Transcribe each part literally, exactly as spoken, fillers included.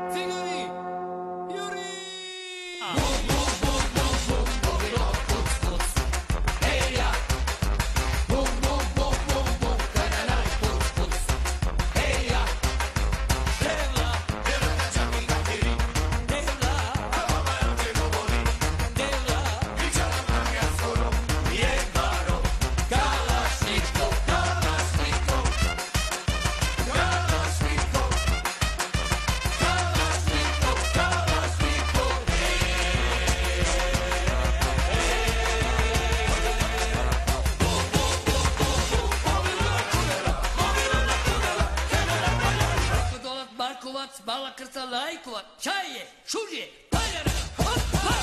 Bala krsta lajkova, čaje, šužje, paljara, hop, hop!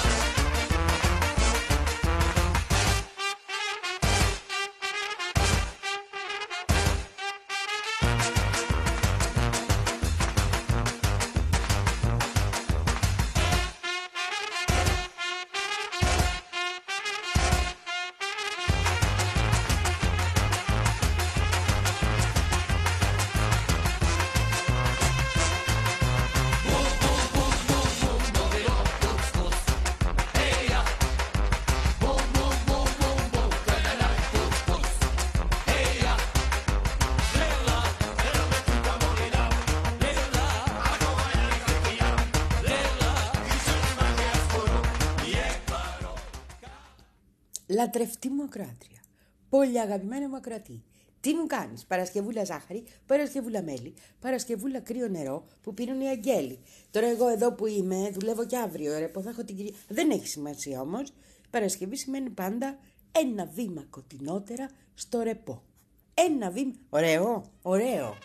Λατρευτή μου ακροάτρια, πολύ αγαπημένη μου ακροατή, τι μου κάνεις? Παρασκευούλα ζάχαρη, Παρασκευούλα μέλι, Παρασκευούλα κρύο νερό που πίνουν οι αγγέλοι. Τώρα εγώ εδώ που είμαι, δουλεύω και αύριο, ρε, που θα έχω την κυρία. Δεν έχει σημασία όμως. Παρασκευή σημαίνει πάντα ένα βήμα κοντινότερα στο ρεπό. Ένα βήμα. Ωραίο, ωραίο.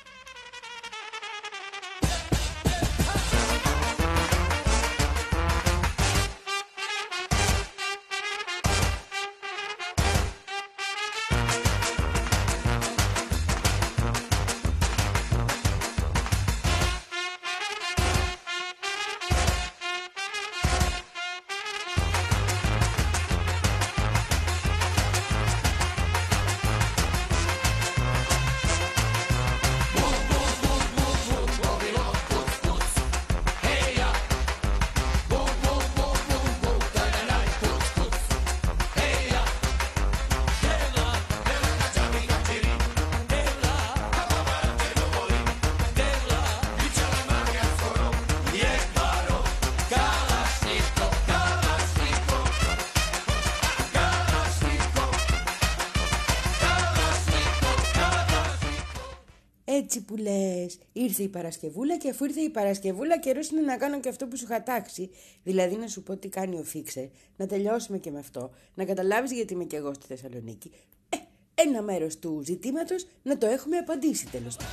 Έτσι που λες, ήρθε η Παρασκευούλα και αφού ήρθε η Παρασκευούλα καιρός είναι να κάνω και αυτό που σου είχα τάξει. Δηλαδή να σου πω τι κάνει ο Φίξερ, να τελειώσουμε και με αυτό, να καταλάβεις γιατί είμαι και εγώ στη Θεσσαλονίκη. Ε, ένα μέρος του ζητήματος να το έχουμε απαντήσει τέλος πάντων.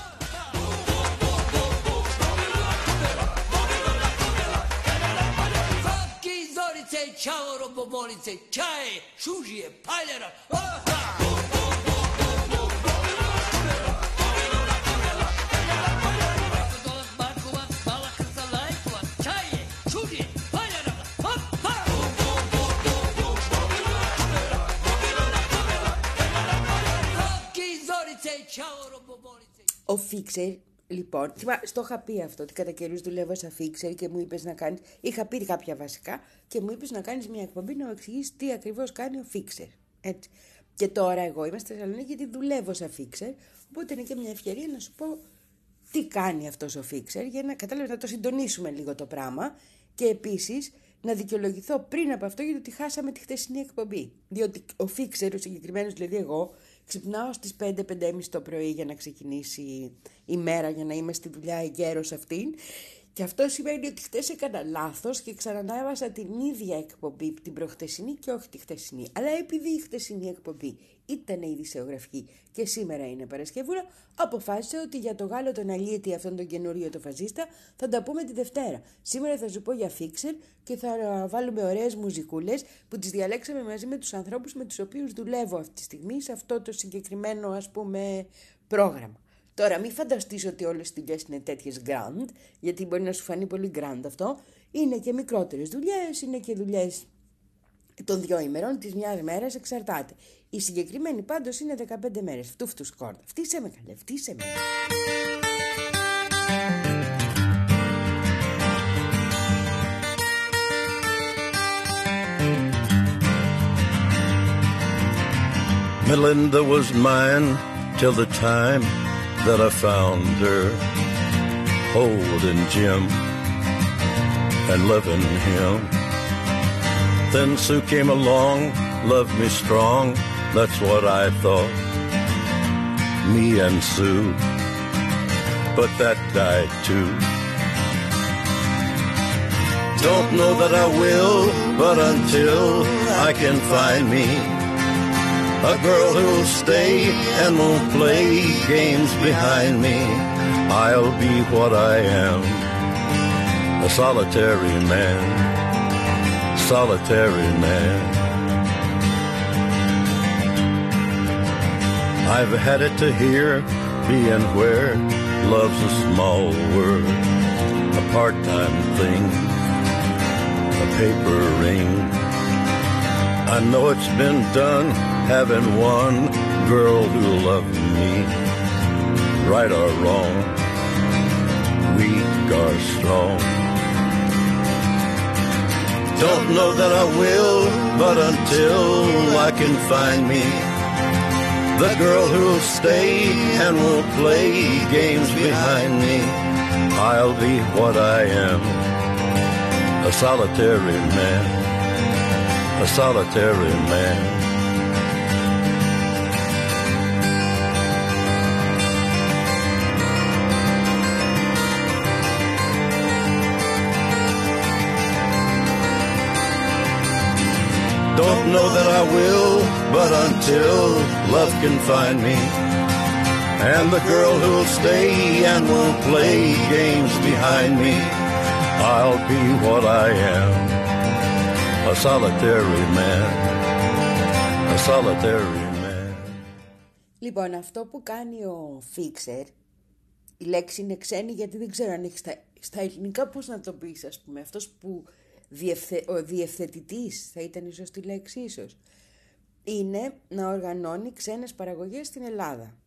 Ο Φίξερ, λοιπόν, στο είχα πει αυτό, ότι κατά καιρούς δουλεύω σαν Φίξερ και μου είπες να κάνεις, είχα πει κάποια βασικά και μου είπες να κάνεις μια εκπομπή να μου εξηγήσεις τι ακριβώς κάνει ο Φίξερ. Έτσι. Και τώρα εγώ είμαι στη Θεσσαλονίκη γιατί δουλεύω σαν Φίξερ, οπότε είναι και μια ευκαιρία να σου πω τι κάνει αυτός ο Φίξερ για να κατάλαβες, να το συντονίσουμε λίγο το πράγμα και επίσης να δικαιολογηθώ πριν από αυτό γιατί χάσαμε τη χτεσινή εκπομπή. Διότι ο Φίξερ, ο συγκεκριμένος δηλαδή εγώ, ξυπνάω στις πέντε πέντε και μισή το πρωί για να ξεκινήσει η μέρα, για να είμαι στη δουλειά εγκαίρος αυτήν. Και αυτό σημαίνει ότι χτες έκανα λάθος και ξανανάβασα την ίδια εκπομπή την προχτεσινή και όχι τη χτεσινή. Αλλά επειδή η χτεσινή εκπομπή ήταν η ειδησεογραφική και σήμερα είναι Παρασκευούλα, αποφάσισα ότι για το Γάλλο τον Αλίτη, αυτόν τον καινούριο το φαζίστα, θα τα πούμε τη Δευτέρα. Σήμερα θα σου πω για Φίξερ και θα βάλουμε ωραίες μουζικούλες που τις διαλέξαμε μαζί με τους ανθρώπους με τους οποίους δουλεύω αυτή τη στιγμή σε αυτό το συγκεκριμένο, ας πούμε, πρόγραμμα. Τώρα μην φανταστείς ότι όλες οι δουλειές είναι τέτοιες grand, γιατί μπορεί να σου φανεί πολύ grand αυτό. Είναι και μικρότερες δουλειές, είναι και δουλειές των δυο ημερών, της μιας μέρας, εξαρτάται. Η συγκεκριμένη πάντως είναι δεκαπέντε μέρες. Φτού φτού σκόρδα. Φτύσε με καλέ, φτύσε με. Melinda was mine till the time that I found her holding Jim and loving him. Then Sue came along, loved me strong, that's what I thought, me and Sue, but that died too. Don't know that I will, but until I can find me a girl who'll stay and won't play games behind me, I'll be what I am, a solitary man, solitary man. I've had it to hear, being where love's a small word, a part-time thing, a paper ring. I know it's been done, having one girl who loved me, right or wrong, weak or strong. Don't know that I will, but until I can find me the girl who'll stay and won't play games behind me, I'll be what I am, a solitary man, a solitary man. Don't know that I will, but until love can find me, and the girl who'll stay and won't play games behind me, I'll be what I am, a solitary man, a solitary man. Λοιπόν, αυτό που κάνει ο Fixer, η λέξη είναι ξένη γιατί δεν ξέρω αν έχει στα, στα ελληνικά πώς να το πεις, ας πούμε, αυτός που Διευθε... ο διευθετητής θα ήταν η σωστή λέξη ίσως, είναι να οργανώνει ξένες παραγωγές στην Ελλάδα.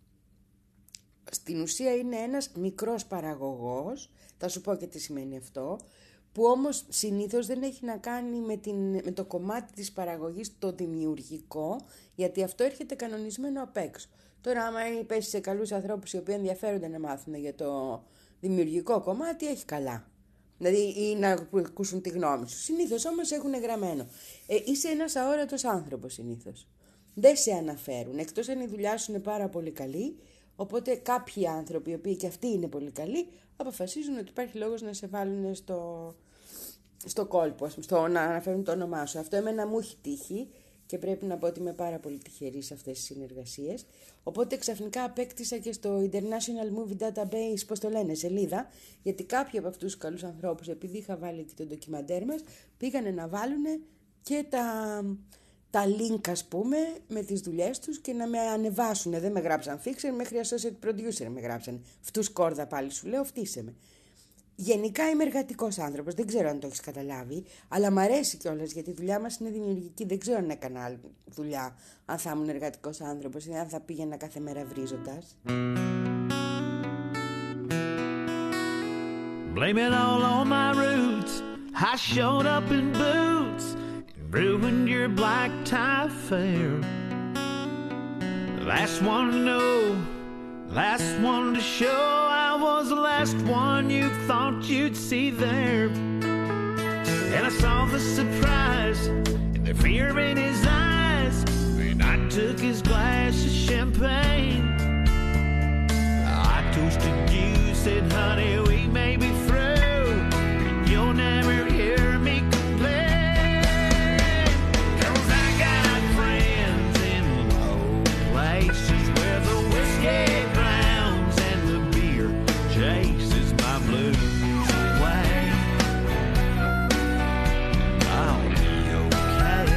Στην ουσία είναι ένας μικρός παραγωγός, θα σου πω και τι σημαίνει αυτό, που όμως συνήθως δεν έχει να κάνει με, την... με το κομμάτι της παραγωγής το δημιουργικό, γιατί αυτό έρχεται κανονισμένο απ' έξω. Τώρα άμα πες σε καλούς ανθρώπους οι οποίοι ενδιαφέρονται να μάθουν για το δημιουργικό κομμάτι, έχει καλά. Δηλαδή ή να ακούσουν τη γνώμη σου. Συνήθως όμως έχουν γραμμένο. Ε, είσαι ένας αόρατος άνθρωπος συνήθως. Δεν σε αναφέρουν. Εκτός αν η δουλειά σου είναι πάρα πολύ καλή, οπότε κάποιοι άνθρωποι, οι οποίοι και αυτοί είναι πολύ καλοί, αποφασίζουν ότι υπάρχει λόγος να σε βάλουν στο, στο κόλπο, στο να αναφέρουν το όνομά σου. Αυτό εμένα μου έχει τύχει και πρέπει να πω ότι είμαι πάρα πολύ τυχερή σε αυτές τις συνεργασίες. Οπότε ξαφνικά απέκτησα και στο International Movie Database, πώς το λένε, σελίδα, γιατί κάποιοι από αυτούς τους καλούς ανθρώπους, επειδή είχα βάλει και το ντοκιμαντέρ μας, πήγανε να βάλουν και τα, τα link, ας πούμε, με τις δουλειές τους και να με ανεβάσουν. Δεν με γράψαν Fixer, μέχρι associate producer με γράψαν. Φτούς κόρδα πάλι σου λέω, φτύσε με. Γενικά είμαι εργατικός άνθρωπος, δεν ξέρω αν το έχεις καταλάβει, αλλά μ' αρέσει κιόλας γιατί η δουλειά μας είναι δημιουργική. Δεν ξέρω αν έκανα άλλη δουλειά, αν θα ήμουν εργατικός άνθρωπος ή αν θα πήγαινα κάθε μέρα βρίζοντας. Blame it all on my roots. I showed up in boots and ruined your black tie affair. Last one to know, last one to show. I was the last one you thought you'd see there. And I saw the surprise and the fear in his eyes, and I took his glass of champagne. I toasted you, said, honey, we may be through, and you'll never hear me complain. 'Cause I got friends in low places where the whiskey drowns and the beer chases my blues away. I'll be okay.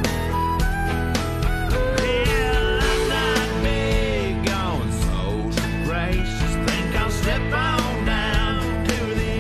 Yeah, I'm not big on social graces. Think I'll step on down to the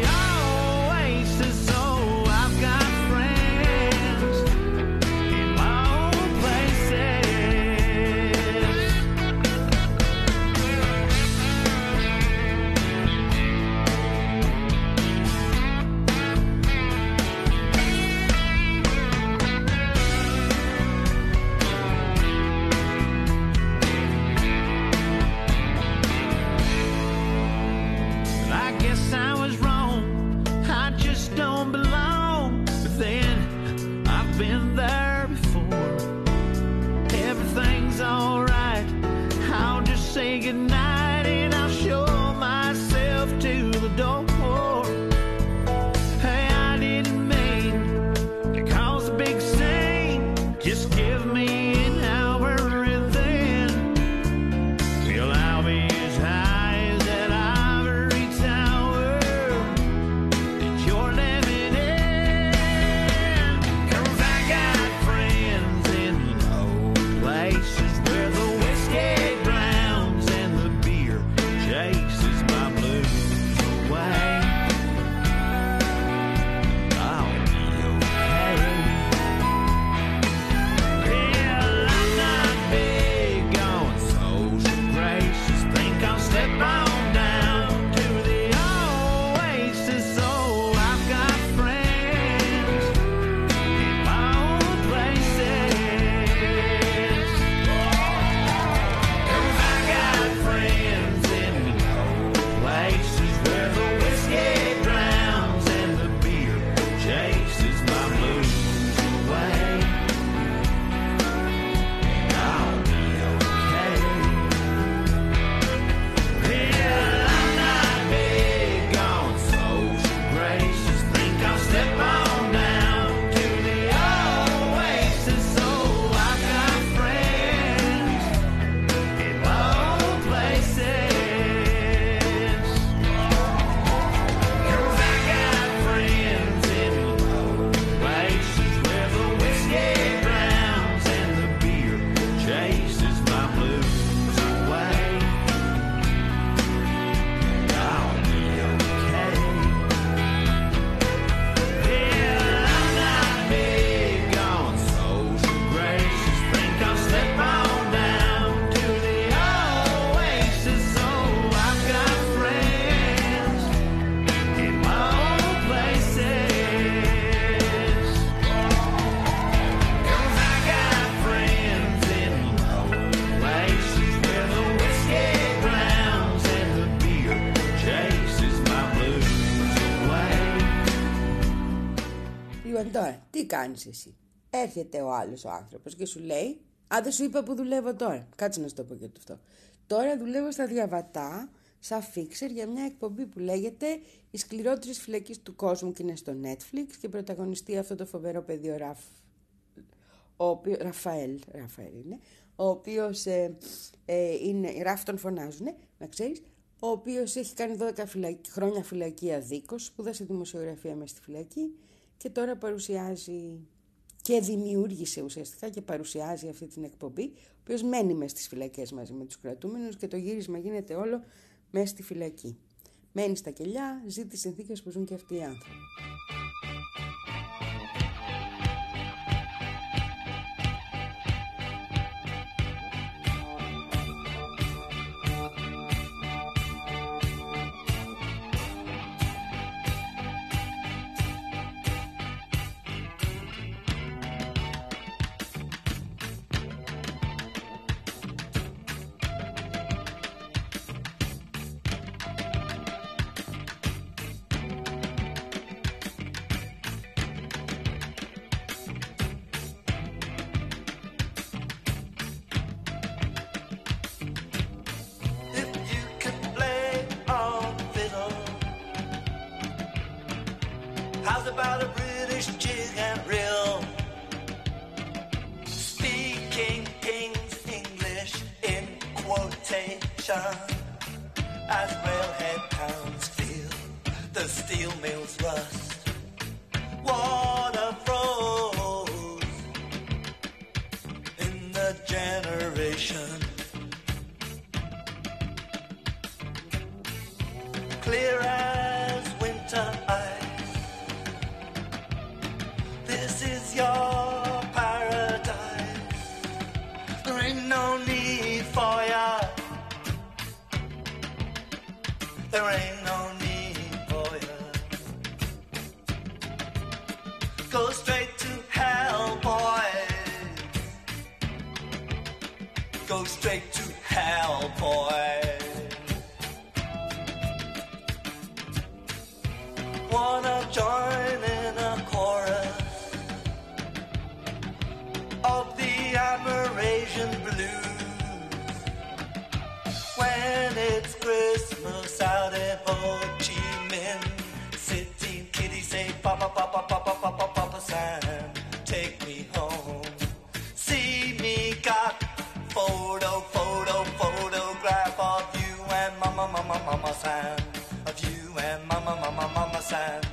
Λοιπόν τώρα, τι κάνεις εσύ? Έρχεται ο άλλος ο άνθρωπος και σου λέει, α, δεν σου είπα που δουλεύω τώρα. Κάτσε να σου το πω και το αυτό. Τώρα δουλεύω στα Διαβατά, σαν φίξερ, για μια εκπομπή που λέγεται «Οι σκληρότερες φυλακές του κόσμου» και είναι στο Netflix και πρωταγωνιστεί αυτό το φοβερό παιδί ο, Ραφ... ο οποίο... Ραφαέλ, Ραφαέλ είναι, ο οποίος ε, ε, είναι, Ραφ τον φωνάζουνε, να ξέρεις, ο οποίος έχει κάνει δώδεκα φυλακ... χρόνια φυλακή αδίκως, σπούδασε δημοσιογραφία μέσα στη φυλακή και τώρα παρουσιάζει και δημιούργησε ουσιαστικά και παρουσιάζει αυτή την εκπομπή, ο οποίος μένει μέσα στις φυλακές μαζί με τους κρατούμενους και το γύρισμα γίνεται όλο μέσα στη φυλακή. Μένει στα κελιά, ζει τις συνθήκες που ζουν και αυτοί οι άνθρωποι. How's about a British jig and reel? Speaking King's English in quotation, as railhead towns feel the steel mills rust. Water froze in the generation. Clear as winter ice. This is your paradise. There ain't no need for ya. There ain't no need for ya. Go straight to hell, boys. Go straight to hell, boys. Wanna join in a chorus of the Amerasian blues when it's Christmas out in Ho Chi Minh City. Kitty say, Papa, Papa, Papa, Papa, Papa San, take me home. See me got photo, photo, photograph of you and Mama, Mama, Mama San, of you and Mama, Mama, Mama San.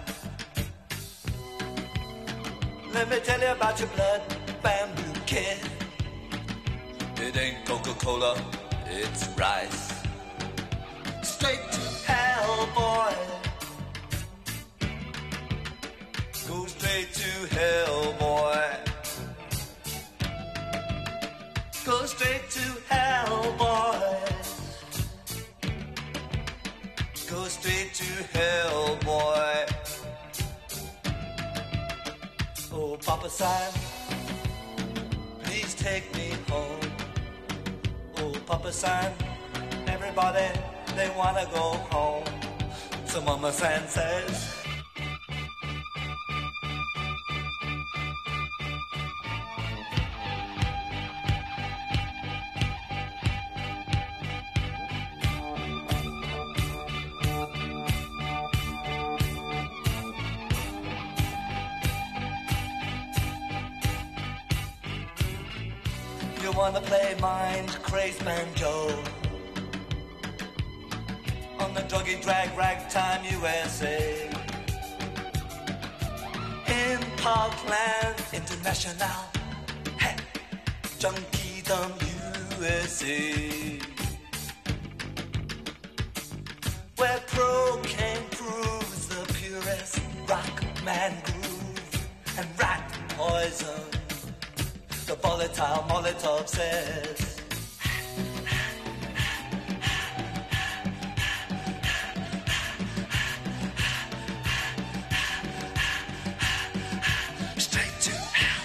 Let me tell you about your blood bamboo kid. It ain't Coca-Cola, it's rice. Straight to hell, boy. Go straight to hell, boy. Go straight to hell, boy. Go straight to hell, boy. Oh, Papa San, please take me home. Oh, Papa San, everybody, they wanna go home. So Mama San says, you wanna play mind crazed banjo on the druggy drag ragtime U S A in Parkland International, hey, Junkiedom U S A, where cocaine proves the purest rock man groove and rat poison. The volatile Molotov says, straight to hell.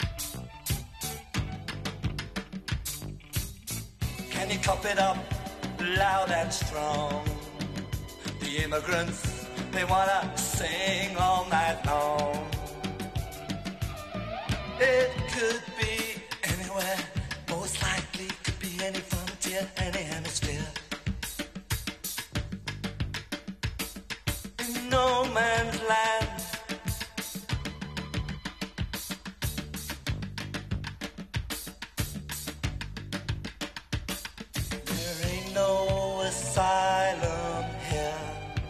Can you cop it up loud and strong. The immigrants, they wanna sing all night long. It could be anywhere, most likely could be any frontier, any hemisphere. In no man's land. There ain't no asylum here.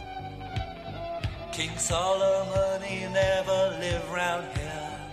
King Solomon, he never lived round here.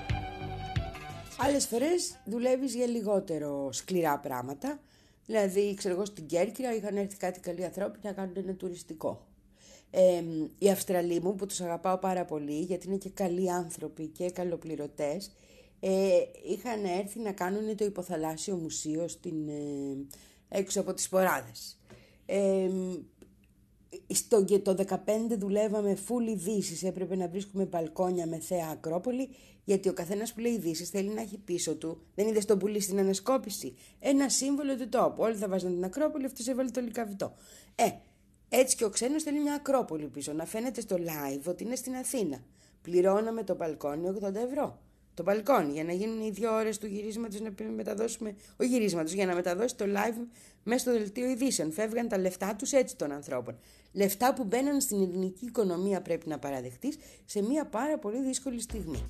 Άλλες φορές δουλεύεις για λιγότερο σκληρά πράγματα. Δηλαδή, ξέρω εγώ, στην Κέρκυρα είχαν έρθει κάτι καλοί ανθρώποι να κάνουν ένα τουριστικό. Ε, οι Αυστραλοί μου, που τους αγαπάω πάρα πολύ, γιατί είναι και καλοί άνθρωποι και καλοπληρωτές, ε, είχαν έρθει να κάνουν το υποθαλάσσιο μουσείο στην, ε, έξω από τις Ποράδες. Ε, στο, και το δεκαπέντε δουλεύαμε full ειδήσεις, έπρεπε να βρίσκουμε μπαλκόνια με θέα Ακρόπολη, γιατί ο καθένας που λέει ειδήσεις θέλει να έχει πίσω του, δεν είδες τον πουλί στην ανασκόπηση, ένα σύμβολο του τόπου. Όλοι θα βάζουν την Ακρόπολη, αυτός έβαλε το Λυκαβητό. Ε, έτσι και ο ξένος θέλει μια Ακρόπολη πίσω, να φαίνεται στο live ότι είναι στην Αθήνα. Πληρώναμε το μπαλκόνι ογδόντα ευρώ. Το μπαλκόνι, για να γίνουν οι δύο ώρες του γυρίσματος, να μεταδώσουμε, ο γυρίσματος, για να μεταδώσει το live μέσα στο δελτίο ειδήσεων. Φεύγαν τα λεφτά τους έτσι των ανθρώπων. Λεφτά που μπαίναν στην ελληνική οικονομία, πρέπει να παραδεχτείς, σε μια πάρα πολύ δύσκολη στιγμή.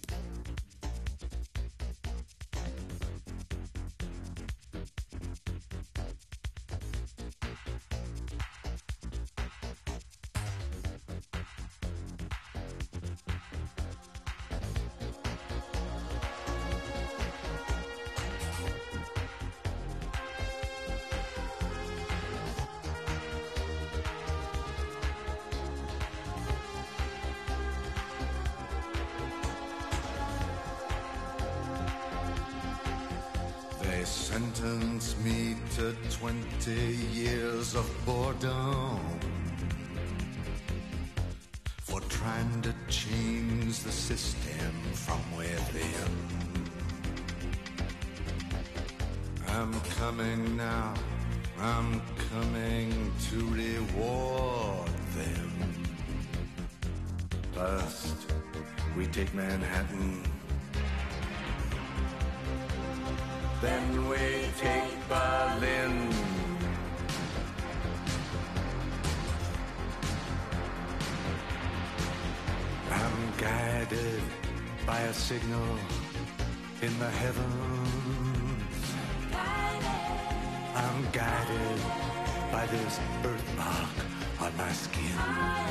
They sentenced me to twenty years of boredom for trying to change the system from within. I'm coming now, I'm coming to reward them. First, we take Manhattan. Then we take Berlin. I'm guided by a signal in the heavens. I'm guided by this birthmark on my skin.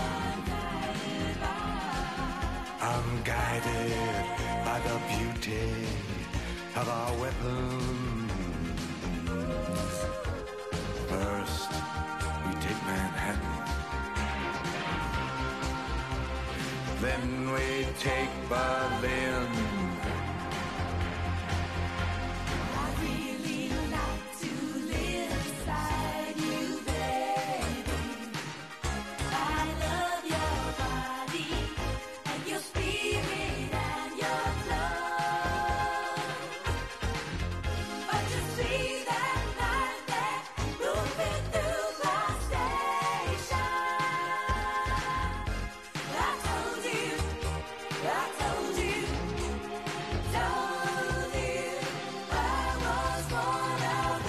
I'm guided by the beauty of our weapons. First, we take Manhattan. Then we take Berlin. I really like to live inside you, baby. I love your body and your spirit and your love. But you see that night that moving through my station, I told you, I told you, told you I was one of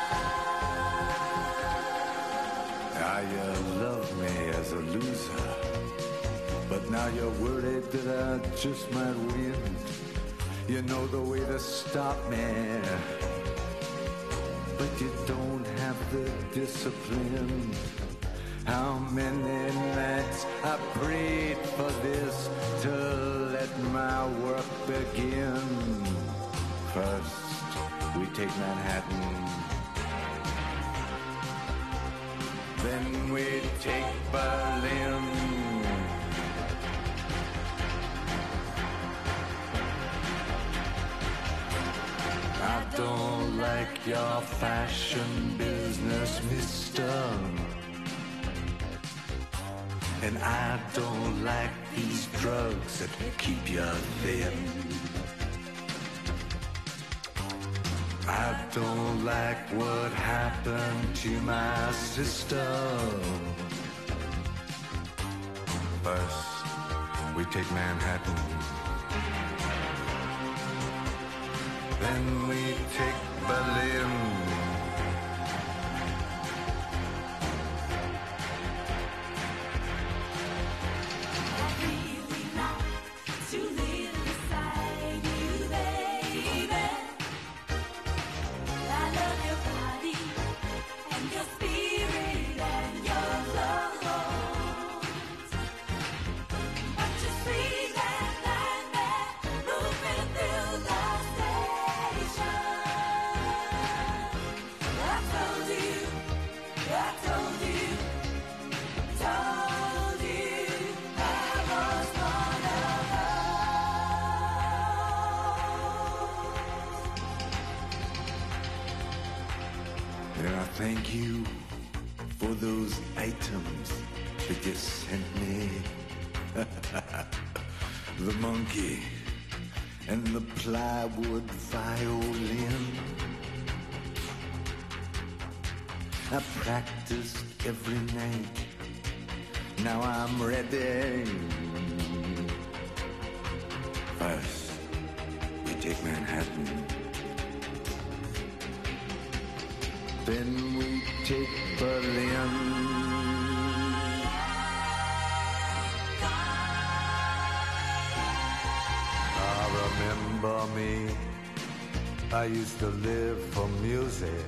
us. Now you love me as a loser, but now you're worried that I just might win. You know the way to stop me, but you don't have the discipline. How many nights I prayed for this to let my work begin. First, we take Manhattan. Then we take Berlin. I don't like your fashion business, mister. And I don't like these drugs that keep you thin. I don't like what happened to my sister. First, we take Manhattan. Then we take Berlin. Thank you for those items that you sent me. The monkey and the plywood violin. I practiced every night. Now I'm ready. First, we take Manhattan. Then we take Berlin. Ah, remember me, I used to live for music.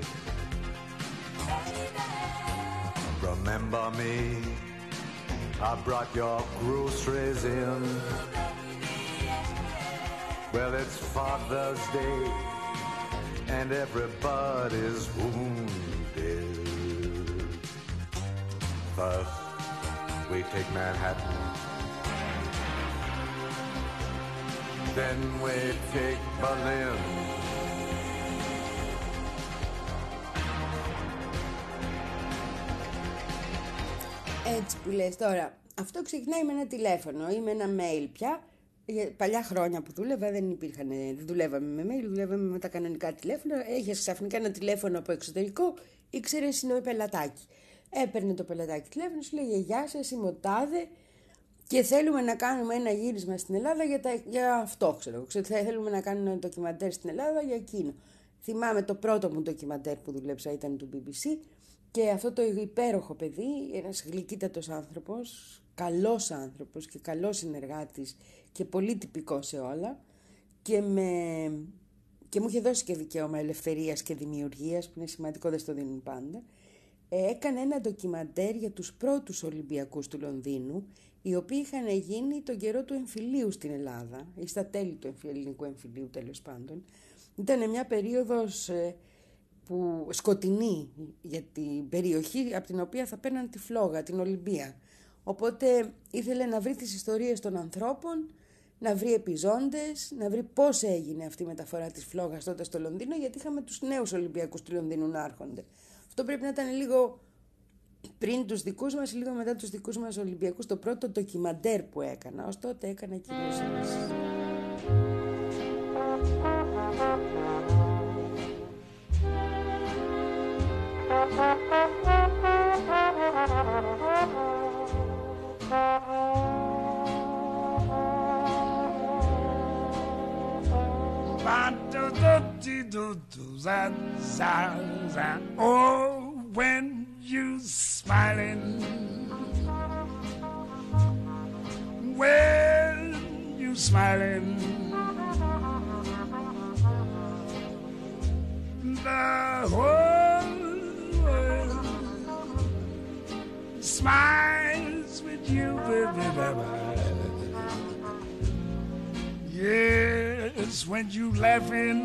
Remember me, I brought your groceries in. Well, it's Father's Day and everybody's wounded. First, we take Manhattan. Then we take Berlin. Έτσι που λες τώρα, αυτό ξεκινάει με ένα τηλέφωνο ή με ένα mail πια. Για παλιά χρόνια που δούλευα δεν υπήρχαν, δεν δουλεύαμε με mail, δουλεύαμε με τα κανονικά τηλέφωνα. Έχεις ξαφνικά ένα τηλέφωνο από εξωτερικό, ήξερες είναι ο πελατάκι. Έπαιρνε το πελατάκι τηλέφωνο, σου λέγε γεια σας, είμαι ο τάδε και θέλουμε να κάνουμε ένα γύρισμα στην Ελλάδα για, τα, για αυτό, ξέρω. ξέρω. Θέλουμε να κάνουμε ένα ντοκιμαντέρ στην Ελλάδα για εκείνο. Θυμάμαι το πρώτο μου ντοκιμαντέρ που δούλεψα ήταν του μπι μπι σι και αυτό το υπέροχο παιδί, ένας γλυκύτατος άνθρωπος, καλός άνθρωπος και καλός συνεργάτης και πολύ τυπικός σε όλα και, με... και μου είχε δώσει και δικαίωμα ελευθερίας και δημιουργίας που είναι σημαντικό, δεν στο δίνουν πάντα. Ε, έκανε ένα ντοκιμαντέρ για τους πρώτους Ολυμπιακούς του Λονδίνου, οι οποίοι είχαν γίνει τον καιρό του εμφυλίου στην Ελλάδα ή στα τέλη του ελληνικού εμφυλίου τέλος πάντων. Ήταν μια περίοδος ε, που σκοτεινή για την περιοχή από την οποία θα παίρναν τη φλόγα, την Ολυμπία. Οπότε ήθελε να βρει τις ιστορίες των ανθρώπων, να βρει επιζώντες, να βρει πώς έγινε αυτή η μεταφορά της φλόγας τότε στο Λονδίνο, γιατί είχαμε τους νέους Ολυμπιακούς του Λονδίνου να έρχονται. Αυτό πρέπει να ήταν λίγο πριν τους δικούς μας, λίγο μετά τους δικούς μας Ολυμπιακούς, το πρώτο ντοκιμαντέρ που έκανα. Ως τότε έκανα κυρίως εμείς. Oh, when you smiling, when you smiling, the whole world smiles with you, baby, baby. Yes, when you laughing,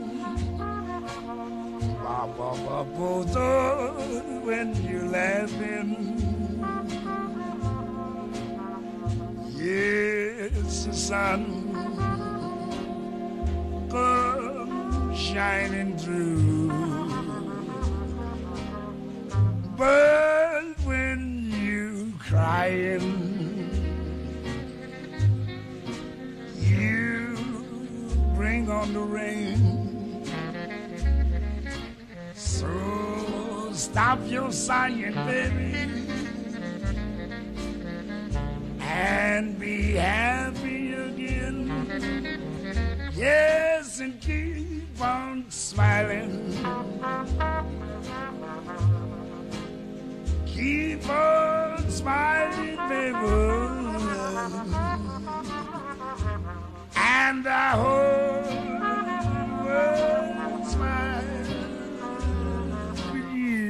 ba ba ba ba, when you laughing. Yes, the sun comes shining through, but when you crying, you bring on the rain. stop your sighing, baby, and be happy again. Yes, and keep on smiling. Keep on smiling, baby, and the whole world smiles with you.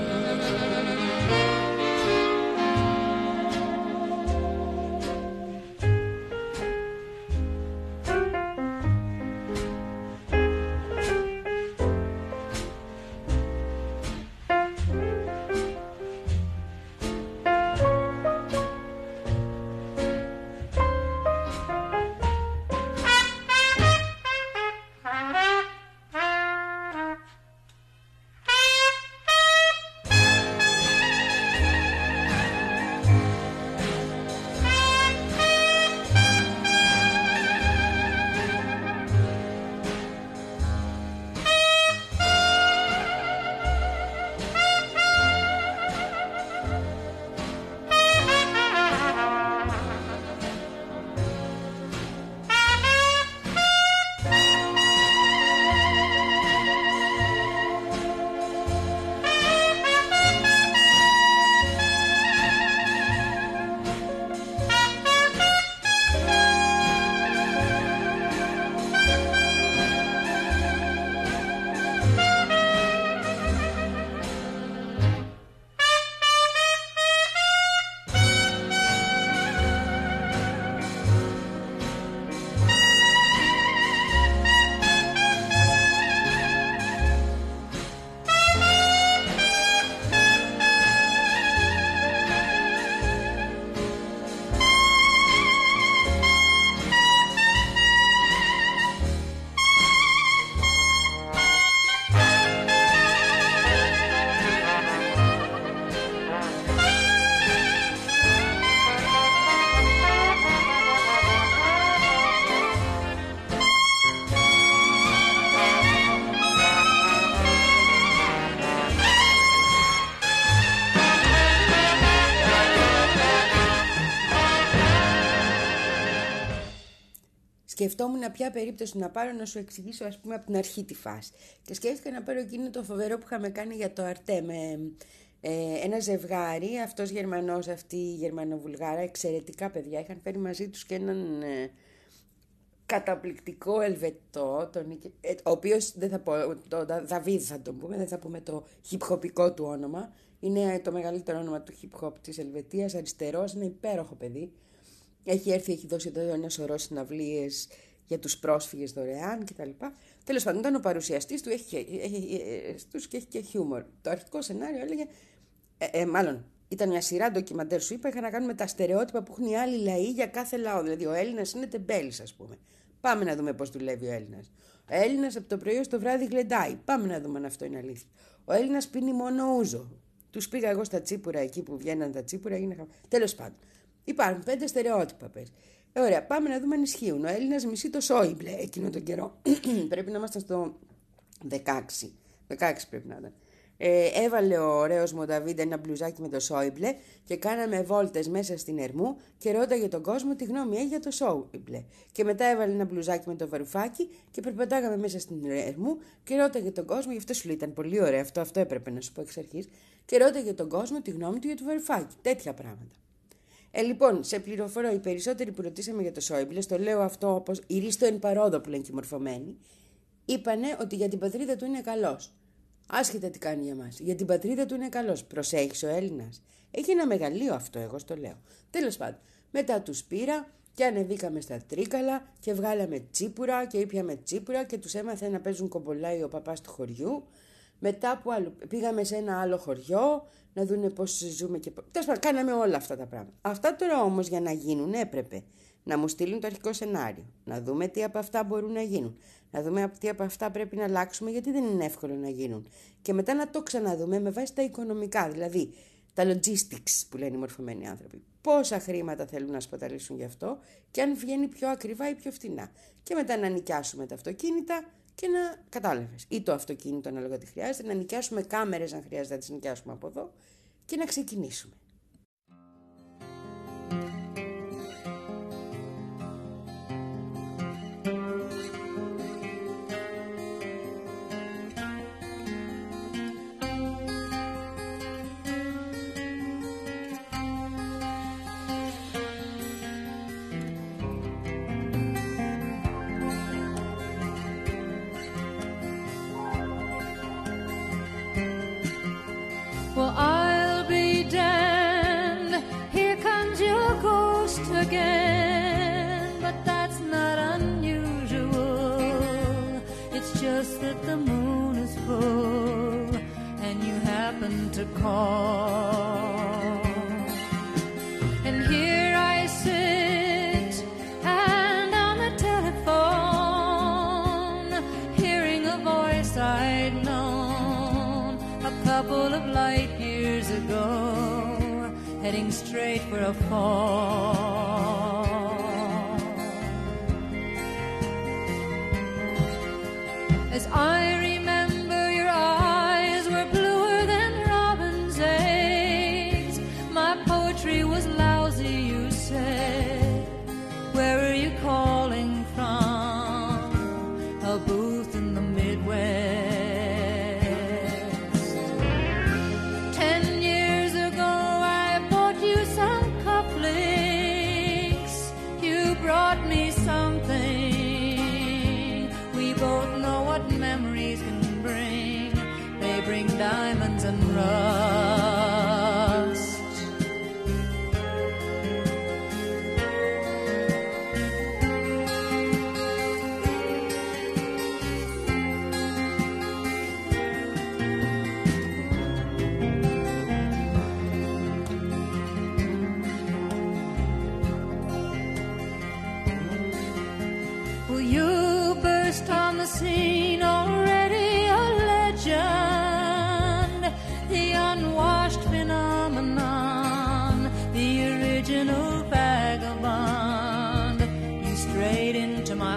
Σκεφτόμουν ποια περίπτωση να πάρω να σου εξηγήσω, ας πούμε, από την αρχή τη φάση. Και σκέφτηκα να πάρω εκείνο το φοβερό που είχαμε κάνει για το Αρτέ με ε, ένα ζευγάρι, αυτός Γερμανός, αυτή η Γερμανοβουλγάρα, εξαιρετικά παιδιά. Είχαν φέρει μαζί τους και έναν ε, καταπληκτικό Ελβετό, τον, ε, ο οποίος, δεν θα πω, το Δαβίδ θα τον πούμε, δεν θα πούμε το hip-hopικό του όνομα. Είναι το μεγαλύτερο όνομα του hip-hop της Ελβετίας, αριστερός, είναι υπέροχο παιδί. Έχει έρθει, έχει δώσει εδώ ένα σωρό συναυλίες για τους πρόσφυγες δωρεάν κτλ. Τέλος πάντων, ήταν ο παρουσιαστής του, έχει, έχει, έχει, και έχει και χιούμορ. Το αρχικό σενάριο έλεγε, ε, ε, μάλλον ήταν μια σειρά ντοκιμαντέρ, σου είπα, είχαν να κάνουν με τα στερεότυπα που έχουν οι άλλοι λαοί για κάθε λαό. Δηλαδή, ο Έλληνας είναι τεμπέλης, ας πούμε. Πάμε να δούμε πώς δουλεύει ο Έλληνας. Ο Έλληνας από το πρωί ως το βράδυ γλεντάει. Πάμε να δούμε αν αυτό είναι αλήθεια. Ο Έλληνας πίνει μόνο ούζο. Τους πήγα εγώ στα τσίπουρα εκεί που βγαίναν τα τσίπουρα. Έγινε... Τέλος πάντων. Υπάρχουν πέντε στερεότυπα, πες. Ε, ωραία, πάμε να δούμε αν ισχύουν. Ο Έλληνας μισεί το Σόιμπλε εκείνο τον καιρό. Πρέπει να ήμασταν στο δεκαέξι. δεκαέξι πρέπει να ήταν. Ε, έβαλε ο ωραίος μου ο Νταβίντ ένα μπλουζάκι με το Σόιμπλε και κάναμε βόλτες μέσα στην Ερμού και ρώταγε τον κόσμο τι γνώμη έχει για το Σόιμπλε. Και μετά έβαλε ένα μπλουζάκι με το Βαρουφάκι και περπατάγαμε μέσα στην Ερμού και ρώταγε τον κόσμο, γι' αυτό σου λέει ήταν πολύ ωραίο αυτό, αυτό έπρεπε να σου πω εξ αρχής, και ρώταγε τον κόσμο τη γνώμη του για το Βαρουφάκι. Τέτοια πράγματα. Ε, λοιπόν, σε πληροφορώ, οι περισσότεροι που ρωτήσαμε για το Σόιμπλε, το λέω αυτό όπως η ρίστο εν παρόδο που λένε και οι μορφωμένοι, είπανε ότι για την πατρίδα του είναι καλός. Άσχετα τι κάνει για μας. Για την πατρίδα του είναι καλός. Προσέχεις ο Έλληνας. Έχει ένα μεγαλείο αυτό, εγώ στο λέω. Τέλος πάντων, μετά τους πήρα και ανεβήκαμε στα Τρίκαλα και βγάλαμε τσίπουρα και ήπιαμε τσίπουρα και τους έμαθε να παίζουν κομπολάι ο παπάς του χωριού. Μετά που άλλο, πήγαμε σε ένα άλλο χωριό να δούνε πώς ζούμε και πώς. Τέλος πάντων, κάναμε όλα αυτά τα πράγματα. Αυτά τώρα όμως για να γίνουν έπρεπε να μου στείλουν το αρχικό σενάριο. Να δούμε τι από αυτά μπορούν να γίνουν. Να δούμε τι από αυτά πρέπει να αλλάξουμε, γιατί δεν είναι εύκολο να γίνουν. Και μετά να το ξαναδούμε με βάση τα οικονομικά, δηλαδή τα logistics που λένε οι μορφωμένοι άνθρωποι. Πόσα χρήματα θέλουν να σπαταλήσουν γι' αυτό και αν βγαίνει πιο ακριβά ή πιο φτηνά. Και μετά να νοικιάσουμε τα αυτοκίνητα και να κατάλαβες. Ή το αυτοκίνητο ανάλογα τι χρειάζεται, να νοικιάσουμε κάμερες αν χρειάζεται να τις νοικιάσουμε από εδώ και να ξεκινήσουμε. Well, I'll be damned, here comes your ghost again. But that's not unusual, it's just that the moon is full and you happen to call. And here I sit and on the telephone, hearing a voice I'd known a couple of light years ago, heading straight for a fall. As I remember, your eyes were bluer than robin's eggs. My poetry was lousy, you said. Where are you calling from? A booth in the Midwest. Ten years ago I bought you some cufflinks. You brought me something. We both know what memories can bring. They bring diamonds and rust. Well, you burst on the scene, already a legend, the unwashed phenomenon, the original vagabond. You strayed into my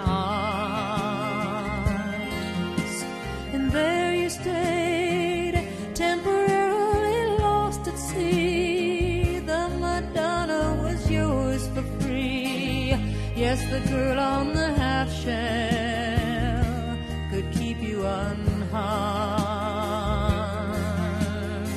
arms, and there you stayed, temporarily lost at sea. The Madonna was yours for free. Yes, the girl on the half shell could keep you unharmed.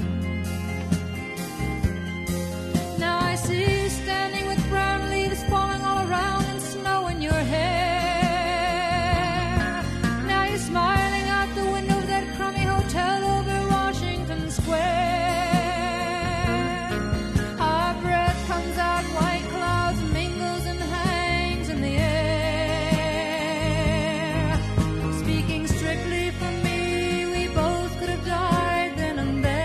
Now I see you standing with brown leaves falling all around and snow in your hair. Now you're smiling out the window of that crummy hotel over Washington Square. Our breath comes out, white clouds mingles and hangs in the air. Speaking strictly for me, we both could have died then and there.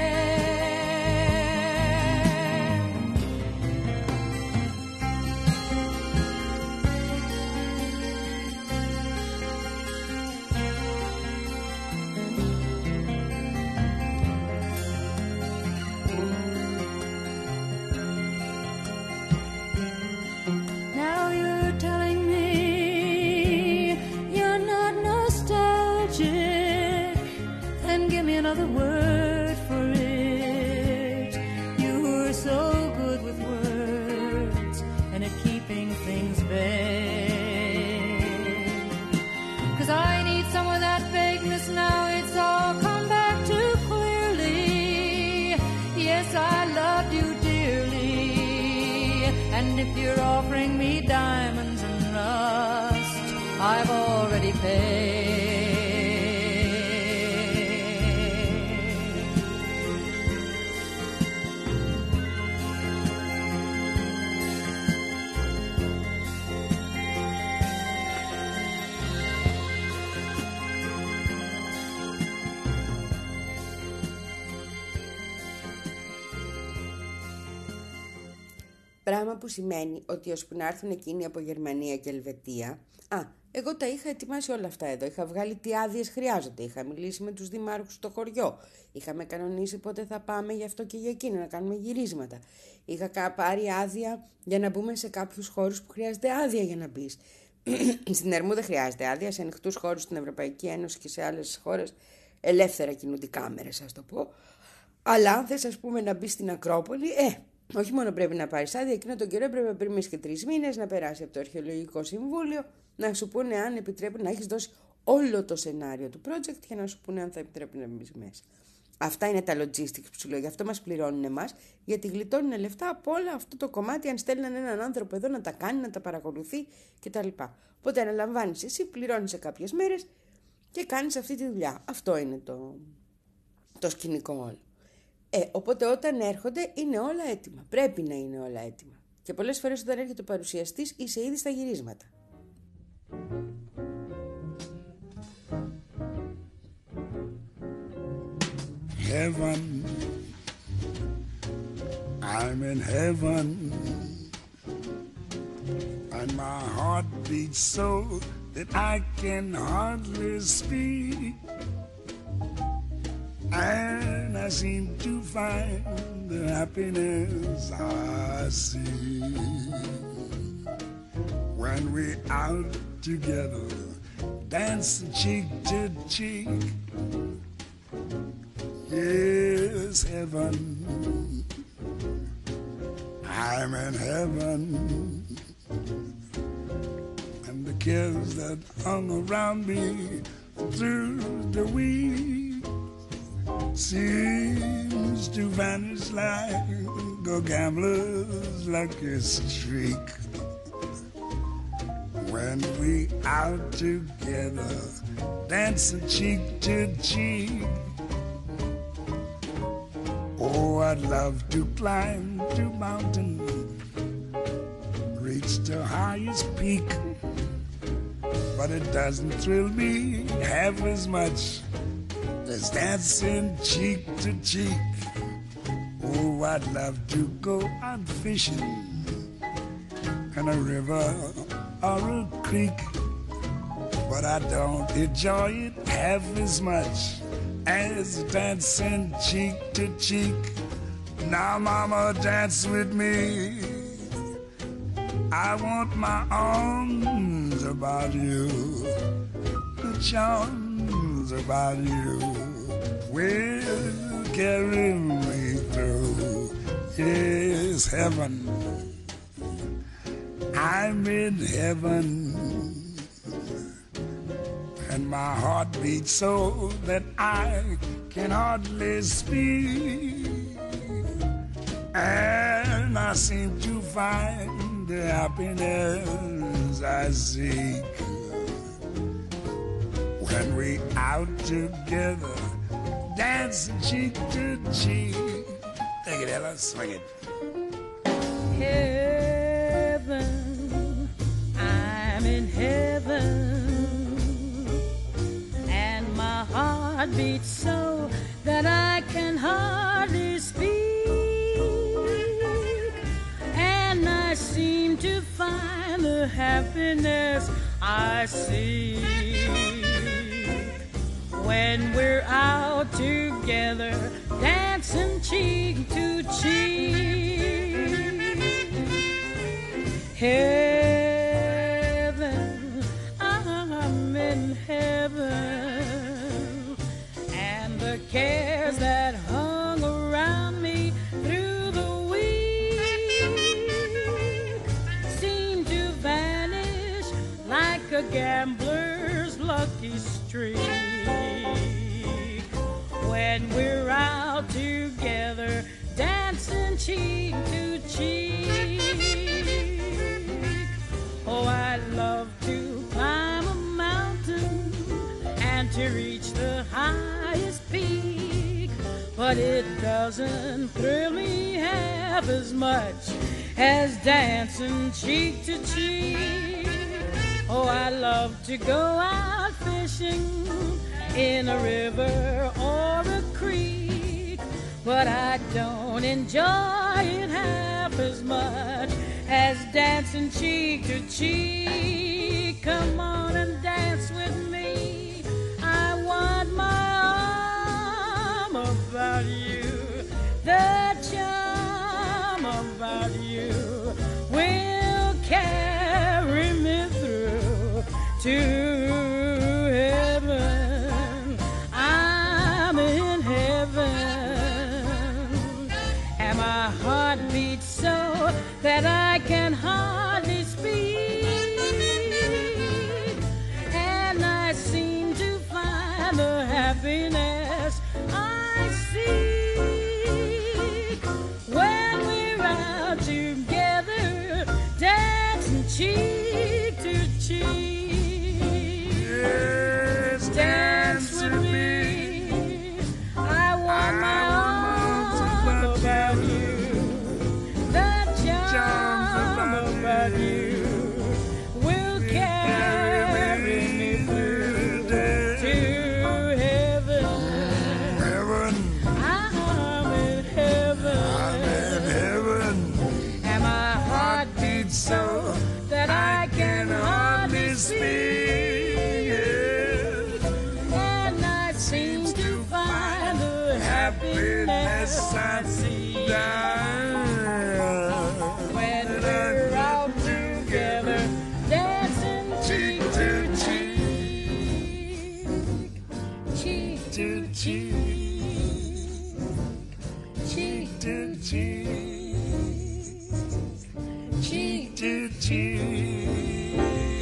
Now you're telling me you're not nostalgic, then give me another word for it. You were so good with words and at keeping things vague. 'Cause I need some of that vagueness now, it's all come back too clearly. Yes, I loved you dearly, and if you're offering me diamonds and rust, I've already paid. Πράγμα που σημαίνει ότι ώσπου να έρθουν εκείνοι από Γερμανία και Ελβετία. Α, εγώ τα είχα ετοιμάσει όλα αυτά εδώ. Είχα βγάλει τι άδειες χρειάζονται. Είχα μιλήσει με τους δημάρχους στο χωριό. Είχαμε κανονίσει πότε θα πάμε γι' αυτό και για εκείνο, να κάνουμε γυρίσματα. Είχα πάρει άδεια για να μπούμε σε κάποιους χώρους που χρειάζεται άδεια για να μπεις. Στην Ερμού δεν χρειάζεται άδεια. Σε ανοιχτούς χώρους στην Ευρωπαϊκή Ένωση και σε άλλες χώρες ελεύθερα κινούνται κάμερες, ας το πω. Αλλά αν θες, ας πούμε, να μπει στην Ακρόπολη, ε, όχι μόνο πρέπει να πάρεις άδεια, εκείνο τον καιρό πρέπει να περιμένεις και τρεις μήνες, να περάσει από το Αρχαιολογικό Συμβούλιο, να σου πούνε αν επιτρέπουν, να έχεις δώσει όλο το σενάριο του project για να σου πούνε αν θα επιτρέπουν να μπεις μέσα. Αυτά είναι τα logistics που σου λέω, γι' αυτό μας πληρώνουν εμάς, γιατί γλιτώνουν λεφτά από όλο αυτό το κομμάτι αν στέλνουν έναν άνθρωπο εδώ να τα κάνει, να τα παρακολουθεί κτλ. Οπότε αναλαμβάνεις εσύ, πληρώνεις σε κάποιες μέρες και κάνεις αυτή τη δουλειά. Αυτό είναι το, το σκηνικό όλο. Ε, οπότε όταν έρχονται είναι όλα έτοιμα. Πρέπει να είναι όλα έτοιμα. Και πολλές φορές όταν έρχεται ο παρουσιαστής είσαι ήδη στα γυρίσματα. Heaven, I'm in heaven, and my heart beats so that I can hardly speak, and I seem to find the happiness I see when we're out together, dancing cheek to cheek. Yes, heaven, I'm in heaven, and the cares that hung around me through the week seems to vanish like a gambler's lucky streak. When we out together, dancing cheek to cheek. Oh, I'd love to climb to mountain, reach the highest peak, but it doesn't thrill me half as much as dancing cheek to cheek. Oh, I'd love to go out fishing in a river or a creek, but I don't enjoy it half as much as dancing cheek to cheek. Now, mama, dance with me. I want my arms about you, the charms about you will carry me through. Yes, heaven, I'm in heaven, and my heart beats so that I can hardly speak, and I seem to find the happiness I seek when we out together, dancing cheek to cheek. Take it, Ella, swing it. Heaven, I'm in heaven, heart beats so that I can hardly speak, and I seem to find the happiness I seek when we're out together, dancing cheek to cheek. Heaven, I'm in heaven, cares that hung around me through the week seem to vanish like a gambler's lucky streak when we're out together, dancing cheek to cheek. Oh, I'd love to climb a mountain and to reach the highest peak, but it doesn't thrill me half as much as dancing cheek to cheek. Oh, I love to go out fishing in a river or a creek, but I don't enjoy it half as much as dancing cheek to cheek. Come on and dance with me. I want my arm about you, the charm about you will carry me through. my heart beats so that I can hardly speak, and I seem to find the happiness I seek when we're out together, dancing cheek to cheek. Yes, Dance with me. I want my arms about you. The charm about you will carry me through to heaven. Heaven, I'm in heaven. I'm in heaven. And my heart beats so that I can hardly speak. And I seem to find the happiness I see when we're out together, dancing cheek to cheek, cheek to cheek, cheek to cheek, cheek to cheek.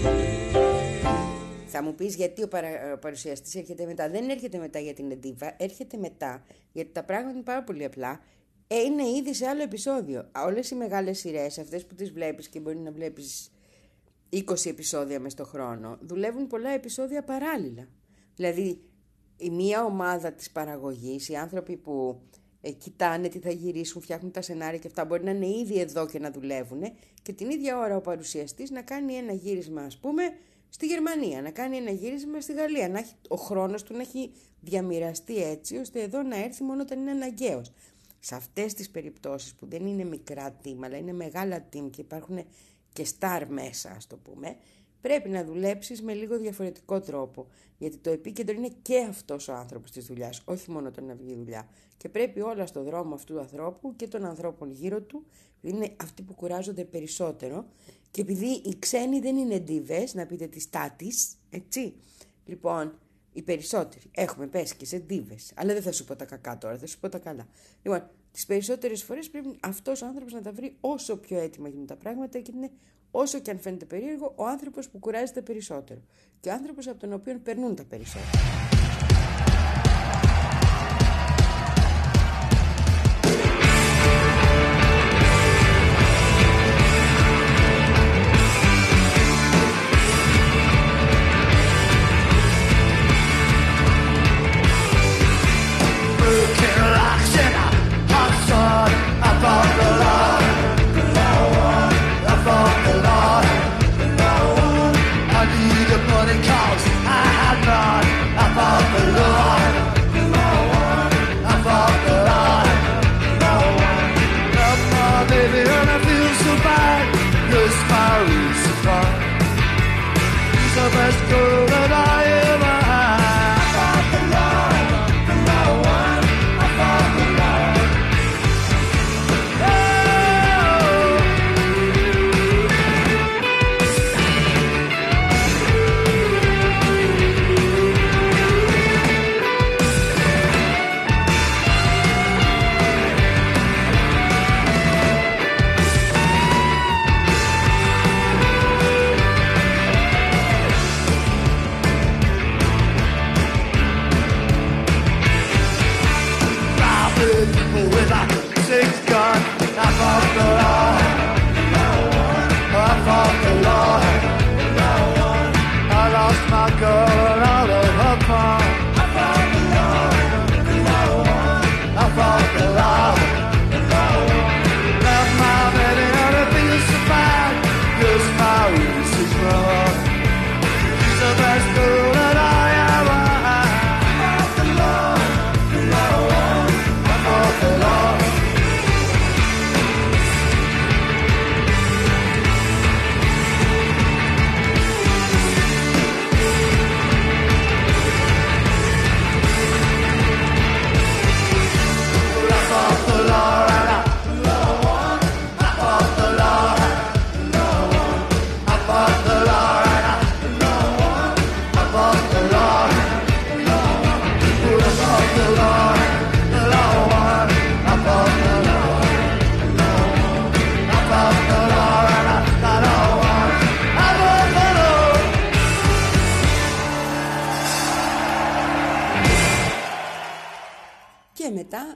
Θα μου πεις γιατί ο παρα... παρουσιαστής έρχεται μετά. Δεν έρχεται μετά γιατί είναι ντίβα, έρχεται μετά γιατί τα πράγματα είναι πάρα πολύ απλά. Ε, είναι ήδη σε άλλο επεισόδιο. Όλες οι μεγάλες σειρές, αυτές που τις βλέπεις και μπορεί να βλέπεις είκοσι επεισόδια μες στο χρόνο, δουλεύουν πολλά επεισόδια παράλληλα. Δηλαδή η μία ομάδα της παραγωγής, οι άνθρωποι που ε, κοιτάνε τι θα γυρίσουν, φτιάχνουν τα σενάρια και αυτά, μπορεί να είναι ήδη εδώ και να δουλεύουν και την ίδια ώρα ο παρουσιαστής να κάνει ένα γύρισμα, ας πούμε, στη Γερμανία, να κάνει ένα γύρισμα στη Γαλλία, να έχει, ο χρόνος του να έχει διαμοιραστεί έτσι ώστε εδώ να έρθει μόνο όταν είναι αναγκαίος. Σε αυτές τις περιπτώσεις που δεν είναι μικρά team αλλά είναι μεγάλα team και υπάρχουν και star μέσα, ας το πούμε, πρέπει να δουλέψεις με λίγο διαφορετικό τρόπο, γιατί το επίκεντρο είναι και αυτός ο άνθρωπος της δουλειάς, όχι μόνο το να βγει δουλειά, και πρέπει όλα στον δρόμο αυτού του ανθρώπου και των ανθρώπων γύρω του, είναι αυτοί που κουράζονται περισσότερο. Και επειδή οι ξένοι δεν είναι ντίβες, να πείτε τις τάτης, έτσι. Λοιπόν, οι περισσότεροι έχουμε πέσει και σε ντίβες, αλλά δεν θα σου πω τα κακά τώρα, θα σου πω τα καλά. Λοιπόν, τις περισσότερες φορές πρέπει αυτός ο άνθρωπος να τα βρει όσο πιο έτοιμα γίνουν τα πράγματα και είναι, όσο και αν φαίνεται περίεργο, ο άνθρωπος που κουράζεται περισσότερο και ο άνθρωπος από τον οποίο περνούν τα περισσότερα.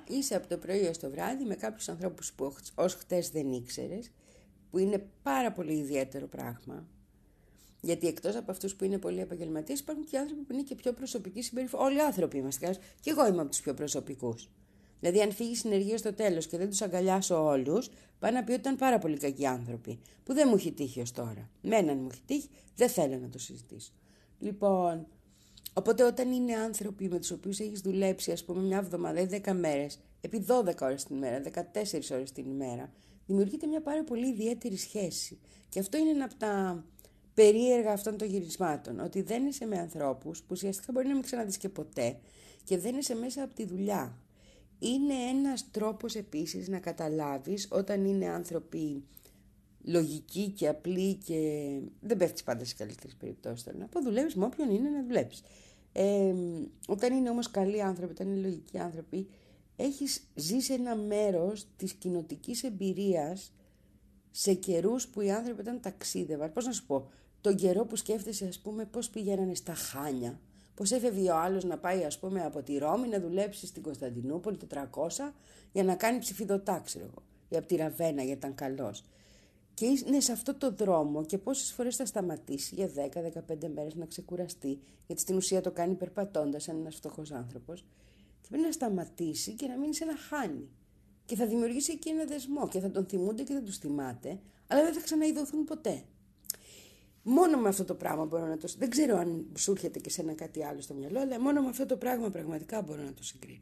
είσαι από το πρωί ως το βράδυ με κάποιους ανθρώπους που ως χτες δεν ήξερες, που είναι πάρα πολύ ιδιαίτερο πράγμα. Γιατί εκτός από αυτούς που είναι πολύ επαγγελματίες, υπάρχουν και άνθρωποι που είναι και πιο προσωπικοί συμπεριφορά. Όλοι οι άνθρωποι είμαστε. Και εγώ είμαι από τους πιο προσωπικούς. Δηλαδή, αν φύγει η συνεργεία στο τέλος και δεν τους αγκαλιάσω όλους, πάνε να πει ότι ήταν πάρα πολύ κακοί άνθρωποι. Που δεν μου έχει τύχει ως τώρα. Με έναν μου έχει τύχει, δεν θέλω να το συζητήσω. Λοιπόν, οπότε όταν είναι άνθρωποι με τους οποίους έχεις δουλέψει, ας πούμε, μια εβδομάδα ή δέκα μέρες, επί δώδεκα ώρες την ημέρα, δεκατέσσερις ώρες την ημέρα, δημιουργείται μια πάρα πολύ ιδιαίτερη σχέση. Και αυτό είναι ένα από τα περίεργα αυτών των γυρισμάτων. Ότι δεν είσαι με ανθρώπους που ουσιαστικά μπορεί να μην ξαναδείς και ποτέ και δεν είσαι μέσα από τη δουλειά. Είναι ένας τρόπος επίσης να καταλάβεις όταν είναι άνθρωποι λογικοί και απλοί και δεν πέφτεις πάντα σε καλύτερες περιπτώσεις. Θέλω να πω, δουλεύεις με όποιον είναι να δουλέψεις. Ε, όταν είναι όμως καλοί άνθρωποι, όταν είναι λογικοί άνθρωποι, έχεις ζήσει ένα μέρος της κοινοτικής εμπειρίας σε καιρούς που οι άνθρωποι ήταν ταξίδευαν. Πώς να σου πω, τον καιρό που σκέφτεσαι, ας πούμε, πώς πηγαίνανε στα Χάνια, πώς έφευγε ο άλλος να πάει, ας πούμε, από τη Ρώμη να δουλέψει στην Κωνσταντινούπολη τετρακόσια για να κάνει ψηφιδωτά, ξέρω εγώ, ή από τη Ραβένα γιατί ήταν καλός. Και είναι σε αυτό το δρόμο και πόσες φορές θα σταματήσει για δέκα με δεκαπέντε μέρες να ξεκουραστεί, γιατί στην ουσία το κάνει περπατώντας σαν ένας φτωχός άνθρωπος, και πρέπει να σταματήσει και να μείνει σε ένα χάνι. Και θα δημιουργήσει εκεί ένα δεσμό και θα τον θυμούνται και δεν τους θυμάται, αλλά δεν θα ξαναειδωθούν ποτέ. Μόνο με αυτό το πράγμα μπορώ να το... Δεν ξέρω αν σου έρχεται και σε ένα κάτι άλλο στο μυαλό, αλλά μόνο με αυτό το πράγμα πραγματικά μπορώ να το συγκρίνω.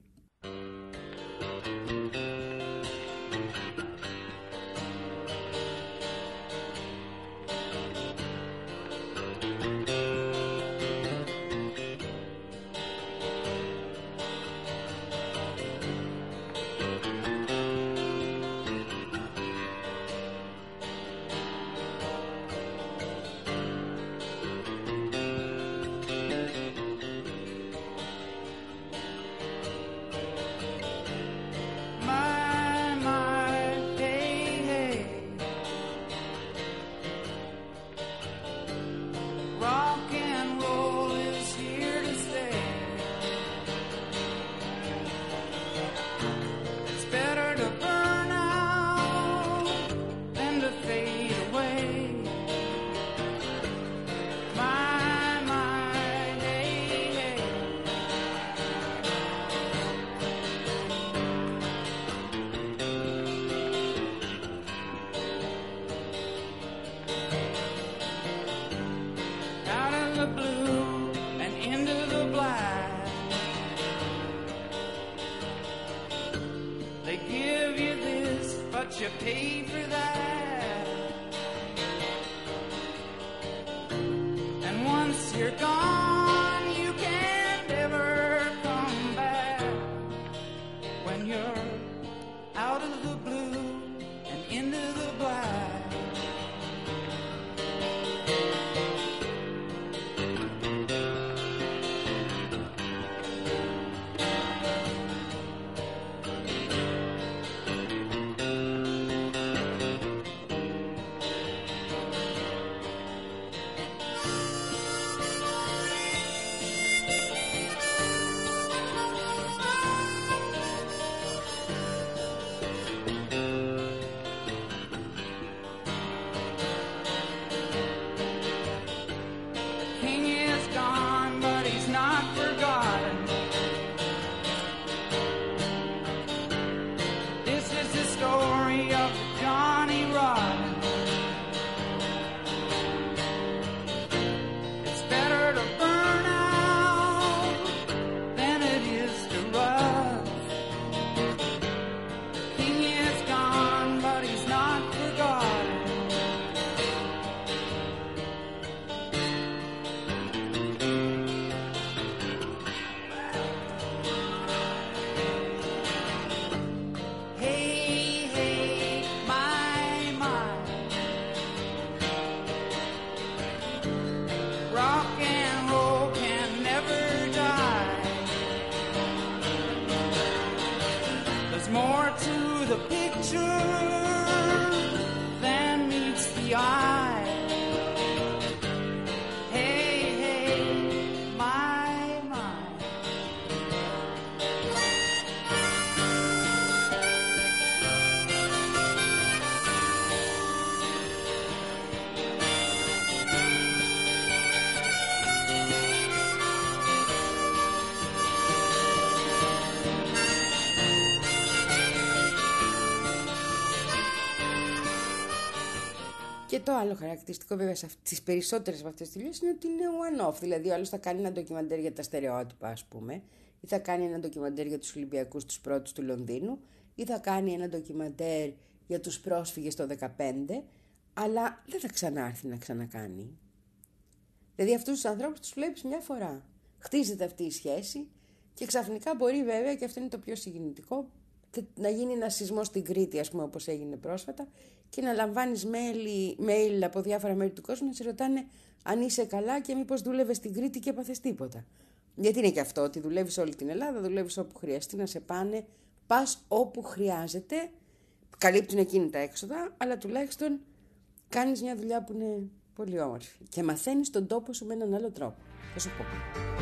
Και το άλλο χαρακτηριστικό βέβαια στις περισσότερες από αυτές τις δουλειές είναι ότι είναι one-off. Δηλαδή ο άλλος θα κάνει ένα ντοκιμαντέρ για τα στερεότυπα, ας πούμε, ή θα κάνει ένα ντοκιμαντέρ για τους Ολυμπιακούς τους πρώτους του Λονδίνου, ή θα κάνει ένα ντοκιμαντέρ για τους πρόσφυγες το δεκαπέντε, αλλά δεν θα ξανάρθει να ξανακάνει. Δηλαδή αυτούς τους ανθρώπους τους βλέπεις μια φορά. Χτίζεται αυτή η σχέση και ξαφνικά μπορεί βέβαια, και αυτό είναι το πιο συγκινητικό, να γίνει ένα σεισμό στην Κρήτη, ας πούμε, όπως έγινε πρόσφατα, και να λαμβάνεις mail, mail από διάφορα μέρη του κόσμου να σε ρωτάνε αν είσαι καλά και μήπως δούλευες στην Κρήτη και έπαθες τίποτα. Γιατί είναι και αυτό, ότι δουλεύεις όλη την Ελλάδα, δουλεύεις όπου χρειαστεί να σε πάνε, πας όπου χρειάζεται, καλύπτουν εκείνη τα έξοδα, αλλά τουλάχιστον κάνεις μια δουλειά που είναι πολύ όμορφη και μαθαίνεις τον τόπο σου με έναν άλλο τρόπο. Θα σου πω.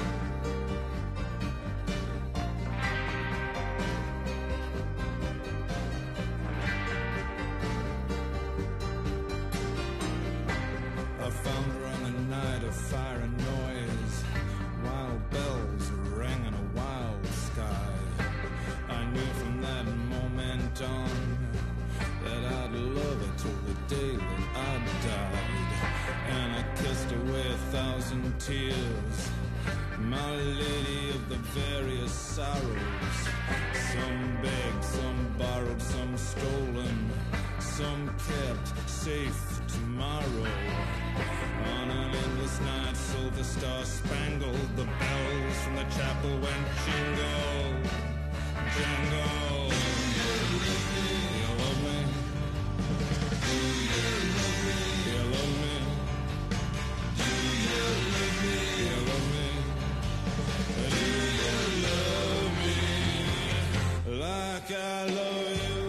Tears, my lady of the various sorrows. Some begged, some borrowed, some stolen, some kept safe for tomorrow. On an endless night, silver star spangled, the bells from the chapel went jingle, jingle. You love me? You love me? Like I love you.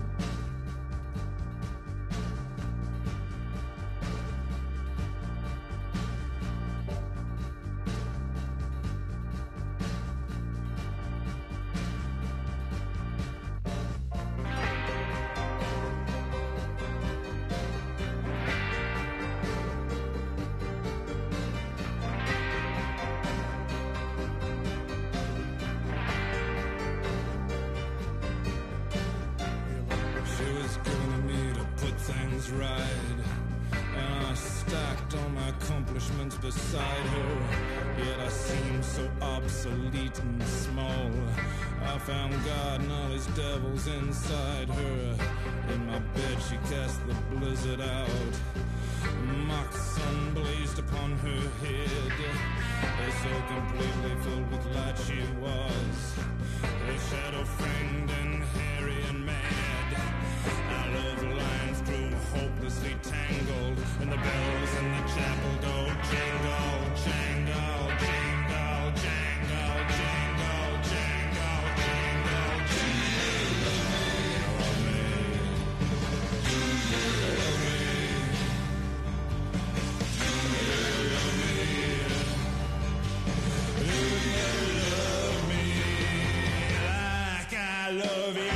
Right, and I stacked all my accomplishments beside her, yet I seemed so obsolete and small. I found God and all his devils inside her. In my bed she cast the blizzard out. Mock sun blazed upon her head, so completely filled with light she was, a shadow framed and hairy and mad. Our love lines grew hopelessly tangled, and the bells in the chapel go jingle, jangle, jingle, jangle, jingle, jangle, jingle, jingle. Love me, love me, love me, love me like I love you.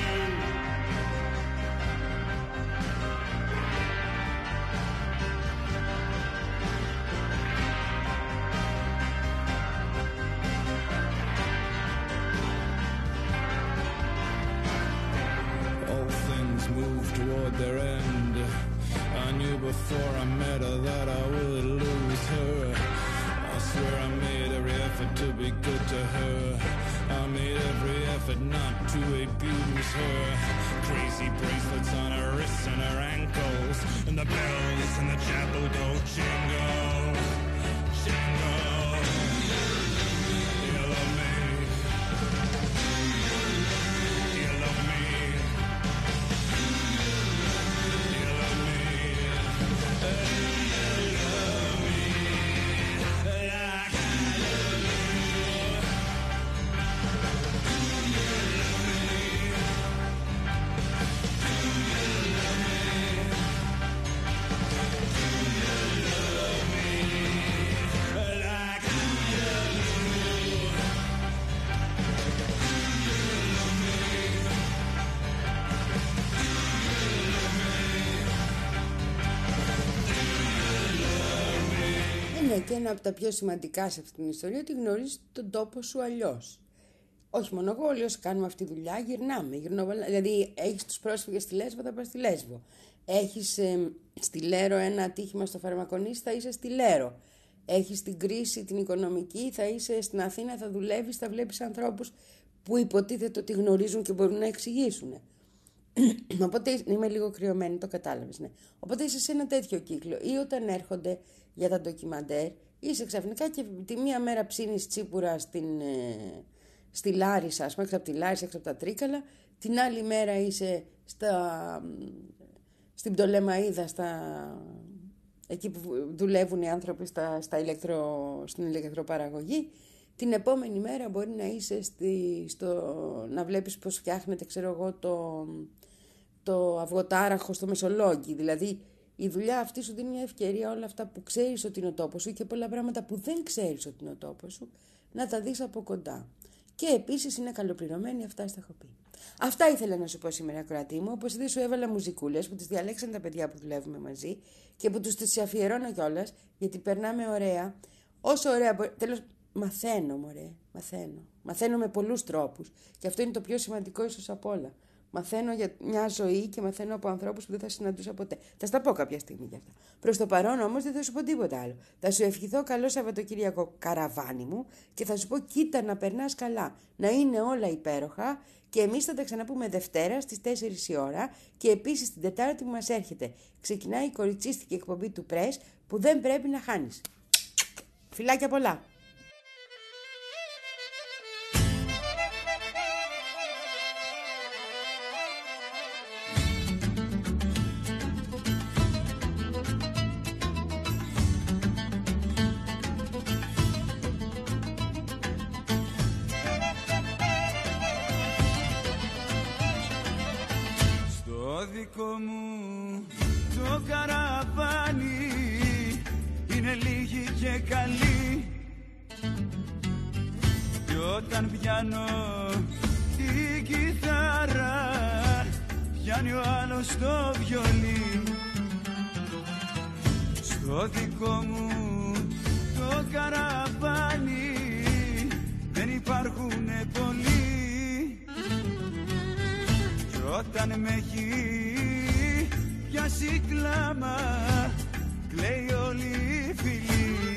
Their end. I knew before I met her that I would lose her. I swear I made every effort to be good to her. I made every effort not to abuse her. Crazy bracelets on her wrists and her ankles, and the bells in the chapel go jingle, jingle. You love me. You love me. Και ένα από τα πιο σημαντικά σε αυτήν την ιστορία, ότι γνωρίζεις τον τόπο σου αλλιώς. Όχι μόνο εγώ, όλοι όσοι κάνουμε αυτή τη δουλειά γυρνάμε. Γυρνώ, δηλαδή, έχεις τους πρόσφυγες στη Λέσβο, θα πας στη Λέσβο. Έχεις ε, στη Λέρο ένα ατύχημα στο Φαρμακονήσι, θα είσαι στη Λέρο. Έχεις την κρίση την οικονομική, θα είσαι στην Αθήνα, θα δουλεύεις, θα βλέπεις ανθρώπους που υποτίθεται ότι γνωρίζουν και μπορούν να εξηγήσουν. Οπότε είμαι λίγο κρυωμένη, το κατάλαβες, ναι. Οπότε είσαι σε ένα τέτοιο κύκλο. Ή όταν έρχονται για τα ντοκιμαντέρ, είσαι ξαφνικά και τη μία μέρα ψήνεις τσίπουρα στην, ε, στη Λάρισα, ας πούμε, έξω από τη Λάρισα, έξω από τα Τρίκαλα. Την άλλη μέρα είσαι στα, στην Πτολεμαΐδα, στα, εκεί που δουλεύουν οι άνθρωποι στα, στα ηλεκτρο, στην ηλεκτροπαραγωγή. Την επόμενη μέρα μπορεί να είσαι στη, στο, να βλέπεις πώς φτιάχνεται, ξέρω εγώ, το, το αυγοτάραχο στο Μεσολόγγι. Δηλαδή η δουλειά αυτή σου δίνει μια ευκαιρία όλα αυτά που ξέρεις ότι είναι ο τόπος σου και πολλά πράγματα που δεν ξέρεις ότι είναι ο τόπος σου να τα δεις από κοντά. Και επίσης είναι καλοπληρωμένοι, αυτά στα έχω πει. Αυτά ήθελα να σου πω σήμερα, ακροατή μου. Όπως δεν σου έβαλα μουζικούλες που τις διαλέξαν τα παιδιά που δουλεύουμε μαζί και που τους τις αφιερώνω κιόλας, γιατί περνάμε ωραία. Όσο ωραία μπορεί. Τέλος, μαθαίνω, μωρέ. Μαθαίνω. Μαθαίνω με πολλούς τρόπους. Και αυτό είναι το πιο σημαντικό ίσως απ' όλα. Μαθαίνω για μια ζωή και μαθαίνω από ανθρώπους που δεν θα συναντούσα ποτέ. Θα στα πω κάποια στιγμή γι' αυτά. Προς το παρόν όμως δεν θα σου πω τίποτα άλλο. Θα σου ευχηθώ καλό Σαββατοκύριακο, καραβάνι μου, και θα σου πω κοίτα να περνάς καλά. Να είναι όλα υπέροχα. Και εμείς θα τα ξαναπούμε Δευτέρα στις τέσσερις η ώρα και επίσης την Τετάρτη που μας έρχεται. Ξεκινάει η κοριτσίστικη εκπομπή του Press που δεν πρέπει να χάνεις. Φιλάκια πολλά! Δικό μου το καραβάνι είναι λίγοι και καλοί, και όταν πιάνω την κιθάρα πιάνει ο άλλος το βιολί. Στο δικό μου το καραβάνι δεν υπάρχουνε πολλοί, και όταν με έχει πιάσει κλάμα κλαίει όλη η φυλή.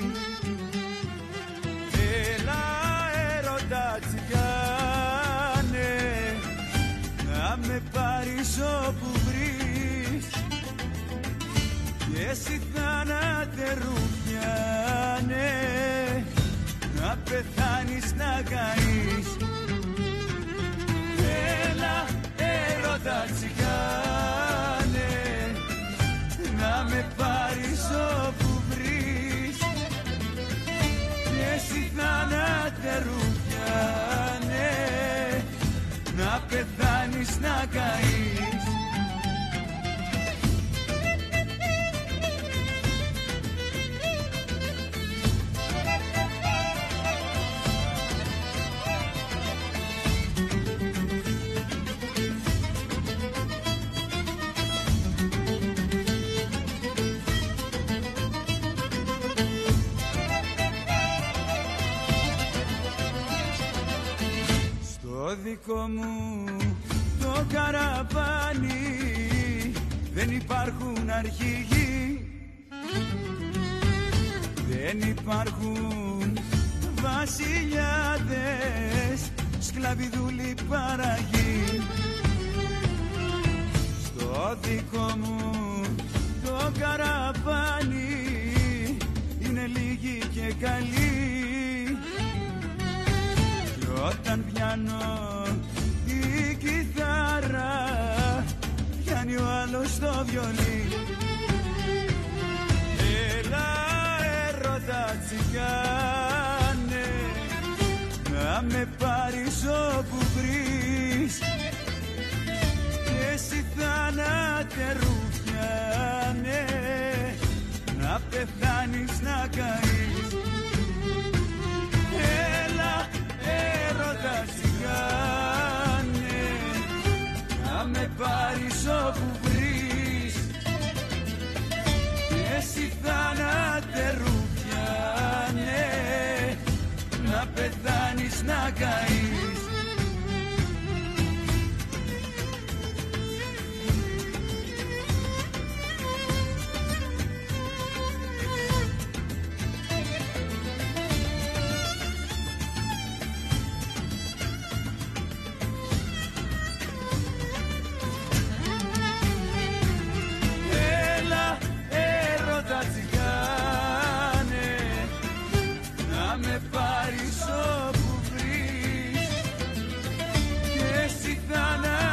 Έλα έρωτα τσιγάνε να με πάρεις όπου βρεις, και εσύ θάνατε ρουφιάνε να πεθάνεις να καείς. Έλα έρωτα τσιγάνε να με πάρεις όπου βρεις, και εσύ θάνατε ρουφιάνε να πεθάνεις να καείς. Το δικό μου το καραβάνι δεν υπάρχουν αρχηγοί, δεν υπάρχουν βασιλιάδες, σκλαβιδούλοι παραγοί. Στο δικό μου το καραβάνι είναι λίγοι και καλοί, και όταν πιάνω την κιθάρα πιάνει ο άλλος το βιολί. Έλα έρωτα τσιγάνε να με πάρεις όπου βρεις, και εσύ θάνατε ρουφιάνε να πεθάνεις να καείς. Έλα έρωτα τσιγάνε να με πάρεις όπου βρεις, και εσύ θάνατε ρουφιάνε να πεθάνεις να καείς. πάρεις όπου βρεις. Και εσύ θάνατο